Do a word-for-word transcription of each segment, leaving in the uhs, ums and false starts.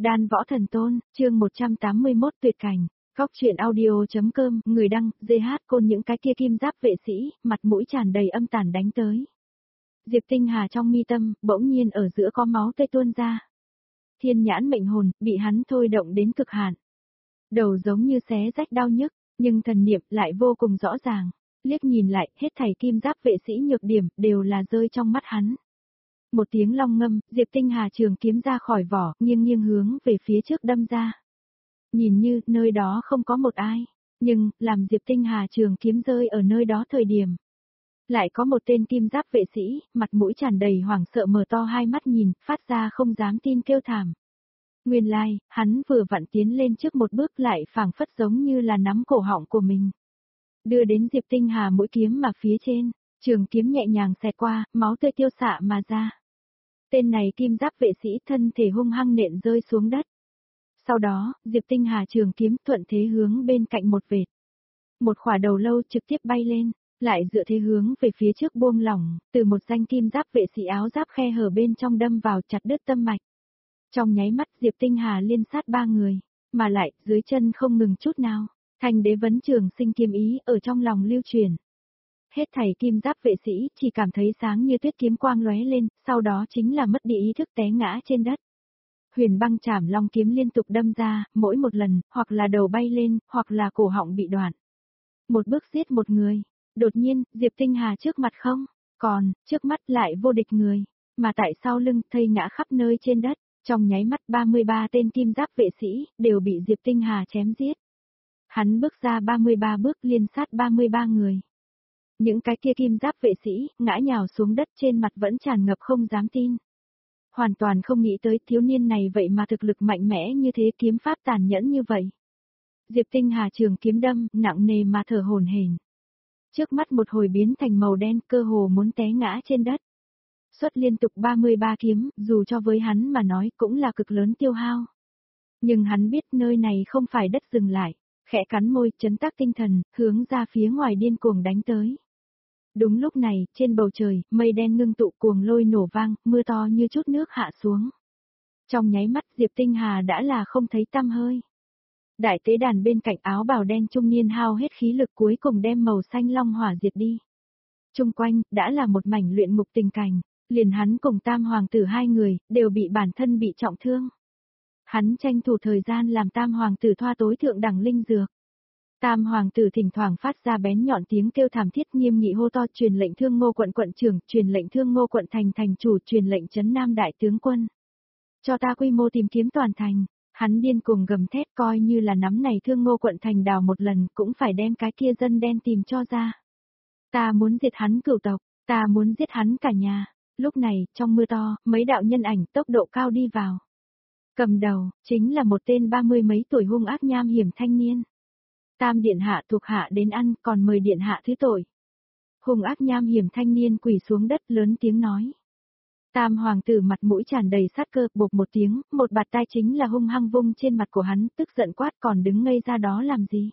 Đan Võ Thần Tôn, chương một trăm tám mươi mốt tuyệt cảnh, góc truyện audio.com, người đăng, giê hát Côn những cái kia kim giáp vệ sĩ, mặt mũi tràn đầy âm tàn đánh tới. Diệp Tinh Hà trong mi tâm, bỗng nhiên ở giữa có máu tươi tuôn ra. Thiên nhãn mệnh hồn, bị hắn thôi động đến cực hạn. Đầu giống như xé rách đau nhức, nhưng thần niệm lại vô cùng rõ ràng. Liếc nhìn lại, hết thảy kim giáp vệ sĩ nhược điểm, đều là rơi trong mắt hắn. Một tiếng long ngâm, Diệp Tinh Hà trường kiếm ra khỏi vỏ, nghiêng nghiêng hướng về phía trước đâm ra. Nhìn như, nơi đó không có một ai, nhưng, làm Diệp Tinh Hà trường kiếm rơi ở nơi đó thời điểm. Lại có một tên kim giáp vệ sĩ, mặt mũi tràn đầy hoảng sợ mở to hai mắt nhìn, phát ra không dám tin kêu thảm. Nguyên lai, like, hắn vừa vặn tiến lên trước một bước lại phảng phất giống như là nắm cổ họng của mình. Đưa đến Diệp Tinh Hà mũi kiếm mà phía trên, trường kiếm nhẹ nhàng xẹt qua, máu tươi tiêu xạ mà ra. Tên này kim giáp vệ sĩ thân thể hung hăng nện rơi xuống đất. Sau đó, Diệp Tinh Hà trường kiếm thuận thế hướng bên cạnh một vệt. Một khỏa đầu lâu trực tiếp bay lên, lại dựa thế hướng về phía trước buông lỏng, từ một danh kim giáp vệ sĩ áo giáp khe hở bên trong đâm vào chặt đứt tâm mạch. Trong nháy mắt Diệp Tinh Hà liên sát ba người, mà lại dưới chân không ngừng chút nào, thành đế vấn trường sinh kiếm ý ở trong lòng lưu truyền. Hết thảy kim giáp vệ sĩ chỉ cảm thấy sáng như tuyết kiếm quang lóe lên, sau đó chính là mất đi ý thức té ngã trên đất. Huyền băng chảm long kiếm liên tục đâm ra, mỗi một lần, hoặc là đầu bay lên, hoặc là cổ họng bị đoạn. Một bước giết một người, đột nhiên, Diệp Tinh Hà trước mặt không, còn, trước mắt lại vô địch người, mà tại sau lưng thây ngã khắp nơi trên đất, trong nháy mắt ba mươi ba tên kim giáp vệ sĩ, đều bị Diệp Tinh Hà chém giết. Hắn bước ra ba mươi ba bước liên sát ba mươi ba người. Những cái kia kim giáp vệ sĩ, ngã nhào xuống đất trên mặt vẫn tràn ngập không dám tin. Hoàn toàn không nghĩ tới thiếu niên này vậy mà thực lực mạnh mẽ như thế, kiếm pháp tàn nhẫn như vậy. Diệp Tinh Hà trường kiếm đâm, nặng nề mà thở hổn hển. Trước mắt một hồi biến thành màu đen, cơ hồ muốn té ngã trên đất. Xuất liên tục ba mươi ba kiếm, dù cho với hắn mà nói cũng là cực lớn tiêu hao. Nhưng hắn biết nơi này không phải đất dừng lại, khẽ cắn môi, trấn tác tinh thần, hướng ra phía ngoài điên cuồng đánh tới. Đúng lúc này, trên bầu trời, mây đen ngưng tụ cuồng lôi nổ vang, mưa to như chút nước hạ xuống. Trong nháy mắt Diệp Tinh Hà đã là không thấy tăm hơi. Đại tế đàn bên cạnh áo bào đen trung niên hao hết khí lực cuối cùng đem màu xanh long hỏa diệt đi. Trung quanh, đã là một mảnh luyện ngục tình cảnh, liền hắn cùng tam hoàng tử hai người, đều bị bản thân bị trọng thương. Hắn tranh thủ thời gian làm tam hoàng tử thoa tối thượng đẳng linh dược. Tam hoàng tử thỉnh thoảng phát ra bén nhọn tiếng kêu thảm thiết, nghiêm nghị hô to, truyền lệnh Thương Ngô quận quận trưởng, truyền lệnh Thương Ngô quận thành thành chủ, truyền lệnh trấn Nam đại tướng quân. Cho ta quy mô tìm kiếm toàn thành. Hắn điên cuồng gầm thét, coi như là nắm này Thương Ngô quận thành đào một lần cũng phải đem cái kia dân đen tìm cho ra. Ta muốn giết hắn cửu tộc, ta muốn giết hắn cả nhà. Lúc này, trong mưa to, mấy đạo nhân ảnh tốc độ cao đi vào. Cầm đầu, chính là một tên ba mươi mấy tuổi hung ác nham hiểm thanh niên. Tam điện hạ thuộc hạ đến ăn, còn mời điện hạ thứ tội. Hung ác nham hiểm thanh niên quỳ xuống đất lớn tiếng nói. Tam hoàng tử mặt mũi tràn đầy sát cơ, bột một tiếng, một bạt tai chính là hung hăng vung trên mặt của hắn, tức giận quát, còn đứng ngây ra đó làm gì?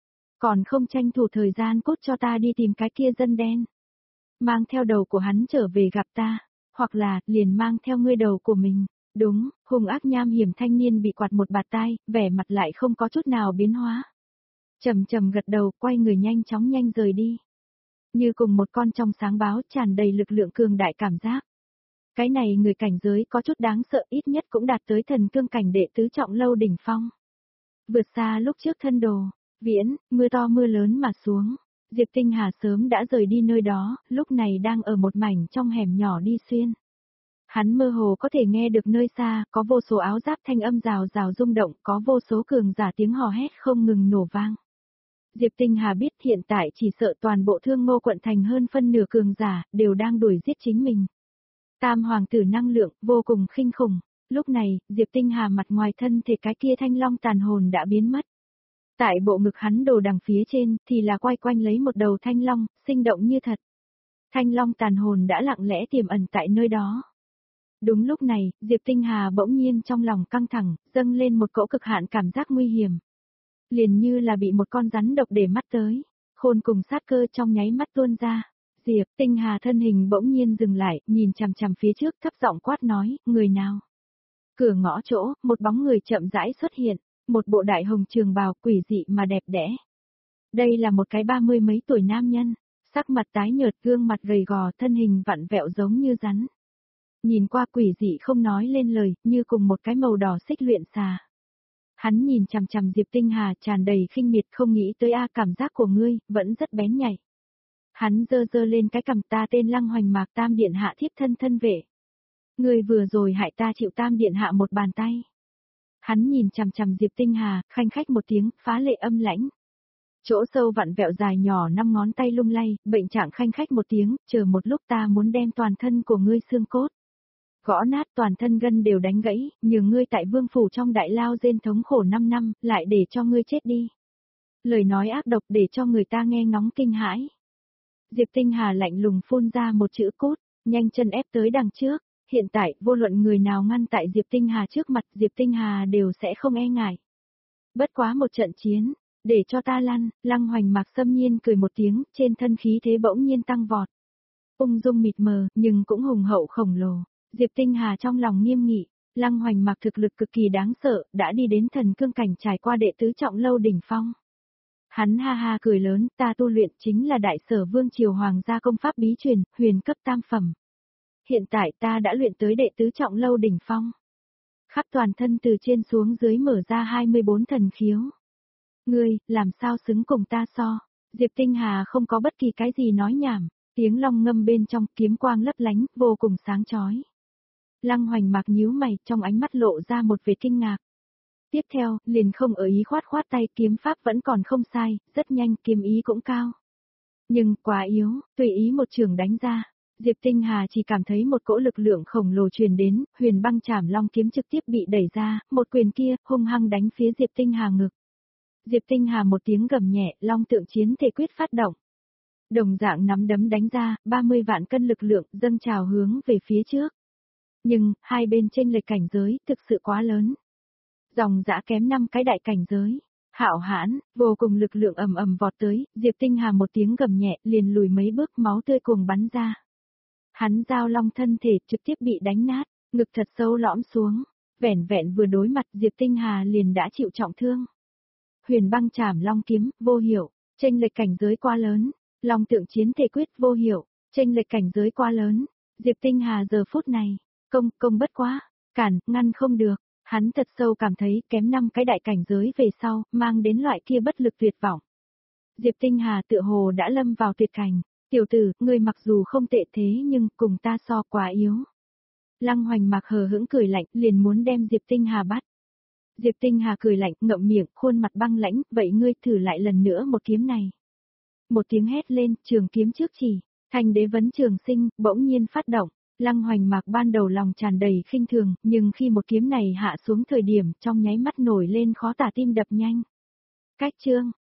Còn không tranh thủ thời gian cốt cho ta đi tìm cái kia dân đen. Mang theo đầu của hắn trở về gặp ta, hoặc là, liền mang theo ngươi đầu của mình. Đúng, hung ác nham hiểm thanh niên bị quạt một bạt tai, vẻ mặt lại không có chút nào biến hóa. Trầm trầm gật đầu, quay người nhanh chóng nhanh rời đi. Như cùng một con trong sáng báo, tràn đầy lực lượng cường đại cảm giác. Cái này người cảnh giới có chút đáng sợ, ít nhất cũng đạt tới thần cương cảnh đệ tứ trọng lâu đỉnh phong. Vượt xa lúc trước thân đồ, viễn, mưa to mưa lớn mà xuống. Diệp Tinh Hà sớm đã rời đi nơi đó, lúc này đang ở một mảnh trong hẻm nhỏ đi xuyên. Hắn mơ hồ có thể nghe được nơi xa, có vô số áo giáp thanh âm rào rào rung động, có vô số cường giả tiếng hò hét không ngừng nổ vang. Diệp Tinh Hà biết hiện tại chỉ sợ toàn bộ Thương Ngô quận thành hơn phân nửa cường giả, đều đang đuổi giết chính mình. Tam hoàng tử năng lượng, vô cùng khinh khủng. Lúc này, Diệp Tinh Hà mặt ngoài thân thể cái kia thanh long tàn hồn đã biến mất. Tại bộ ngực hắn đồ đằng phía trên, thì là quay quanh lấy một đầu thanh long, sinh động như thật. Thanh long tàn hồn đã lặng lẽ tiềm ẩn tại nơi đó. Đúng lúc này, Diệp Tinh Hà bỗng nhiên trong lòng căng thẳng, dâng lên một cỗ cực hạn cảm giác nguy hiểm. Liền như là bị một con rắn độc để mắt tới, khôn cùng sát cơ trong nháy mắt tuôn ra. Diệp Tinh Hà thân hình bỗng nhiên dừng lại, nhìn chằm chằm phía trước, thấp giọng quát nói, người nào? Cửa ngõ chỗ, một bóng người chậm rãi xuất hiện, một bộ đại hồng trường bào quỷ dị mà đẹp đẽ. Đây là một cái ba mươi mấy tuổi nam nhân, sắc mặt tái nhợt, gương mặt gầy gò, thân hình vặn vẹo giống như rắn. Nhìn qua quỷ dị không nói lên lời, như cùng một cái màu đỏ xích luyện xà. Hắn nhìn chằm chằm Diệp Tinh Hà tràn đầy khinh miệt, không nghĩ tới a cảm giác của ngươi, vẫn rất bén nhạy. Hắn giơ giơ lên cái cằm, ta tên Lăng Hoành Mạc, Tam điện hạ thiếp thân thân vệ. Ngươi vừa rồi hại ta chịu Tam điện hạ một bàn tay. Hắn nhìn chằm chằm Diệp Tinh Hà, khanh khách một tiếng, phá lệ âm lãnh. Chỗ sâu vặn vẹo dài nhỏ năm ngón tay lung lay, bệnh trạng khanh khách một tiếng, chờ một lúc ta muốn đem toàn thân của ngươi xương cốt. Gõ nát toàn thân gân đều đánh gãy, nhường ngươi tại vương phủ trong đại lao rên thống khổ năm năm, lại để cho ngươi chết đi. Lời nói ác độc để cho người ta nghe ngóng kinh hãi. Diệp Tinh Hà lạnh lùng phun ra một chữ cốt, nhanh chân ép tới đằng trước. Hiện tại, vô luận người nào ngăn tại Diệp Tinh Hà trước mặt, Diệp Tinh Hà đều sẽ không e ngại. Bất quá một trận chiến, để cho ta lăn, Lăng Hoành Mạc xâm nhiên cười một tiếng, trên thân khí thế bỗng nhiên tăng vọt. Ung dung mịt mờ, nhưng cũng hùng hậu khổng lồ. Diệp Tinh Hà trong lòng nghiêm nghị, Lăng Hoành Mạc thực lực cực kỳ đáng sợ, đã đi đến thần cương cảnh, trải qua đệ tứ trọng lâu đỉnh phong. Hắn ha ha cười lớn, ta tu luyện chính là đại sở vương triều hoàng gia công pháp bí truyền, huyền cấp tam phẩm. Hiện tại ta đã luyện tới đệ tứ trọng lâu đỉnh phong. Khắp toàn thân từ trên xuống dưới mở ra hai mươi bốn thần khiếu. Ngươi, làm sao xứng cùng ta so? Diệp Tinh Hà không có bất kỳ cái gì nói nhảm, tiếng long ngâm bên trong, kiếm quang lấp lánh, vô cùng sáng chói. Lăng Hoành Mạc nhíu mày, trong ánh mắt lộ ra một vẻ kinh ngạc. Tiếp theo, liền không ở ý khoát khoát tay, kiếm pháp vẫn còn không sai, rất nhanh, kiếm ý cũng cao. Nhưng, quá yếu, tùy ý một trường đánh ra. Diệp Tinh Hà chỉ cảm thấy một cỗ lực lượng khổng lồ truyền đến, huyền băng chảm long kiếm trực tiếp bị đẩy ra, một quyền kia, hung hăng đánh phía Diệp Tinh Hà ngực. Diệp Tinh Hà một tiếng gầm nhẹ, long tượng chiến thể quyết phát động. Đồng dạng nắm đấm đánh ra, ba mươi vạn cân lực lượng dâng trào hướng về phía trước. Nhưng, hai bên chênh lệch cảnh giới, thực sự quá lớn. Dòng dã kém năm cái đại cảnh giới. Hạo hãn, vô cùng lực lượng ầm ầm vọt tới, Diệp Tinh Hà một tiếng gầm nhẹ, liền lùi mấy bước, máu tươi cuồng bắn ra. Hắn giao long thân thể trực tiếp bị đánh nát, ngực thật sâu lõm xuống, vẻn vẹn vừa đối mặt Diệp Tinh Hà liền đã chịu trọng thương. Huyền băng chảm long kiếm, vô hiệu, chênh lệch cảnh giới quá lớn, long tượng chiến thể quyết vô hiệu, chênh lệch cảnh giới quá lớn. Diệp Tinh Hà giờ phút này, công, công bất quá, cản, ngăn không được, hắn thật sâu cảm thấy kém năm cái đại cảnh giới về sau, mang đến loại kia bất lực tuyệt vọng. Diệp Tinh Hà tựa hồ đã lâm vào tuyệt cảnh. Tiểu tử, ngươi mặc dù không tệ thế nhưng cùng ta so quá yếu. Lăng Hoành Mạc hờ hững cười lạnh, liền muốn đem Diệp Tinh Hà bắt. Diệp Tinh Hà cười lạnh, ngậm miệng, khuôn mặt băng lãnh, vậy ngươi thử lại lần nữa một kiếm này. Một tiếng hét lên, trường kiếm trước chỉ, thành đế vấn trường sinh, bỗng nhiên phát động. Lăng Hoành Mạc ban đầu lòng tràn đầy khinh thường, nhưng khi một kiếm này hạ xuống thời điểm, trong nháy mắt nổi lên khó tả tim đập nhanh. Cách chương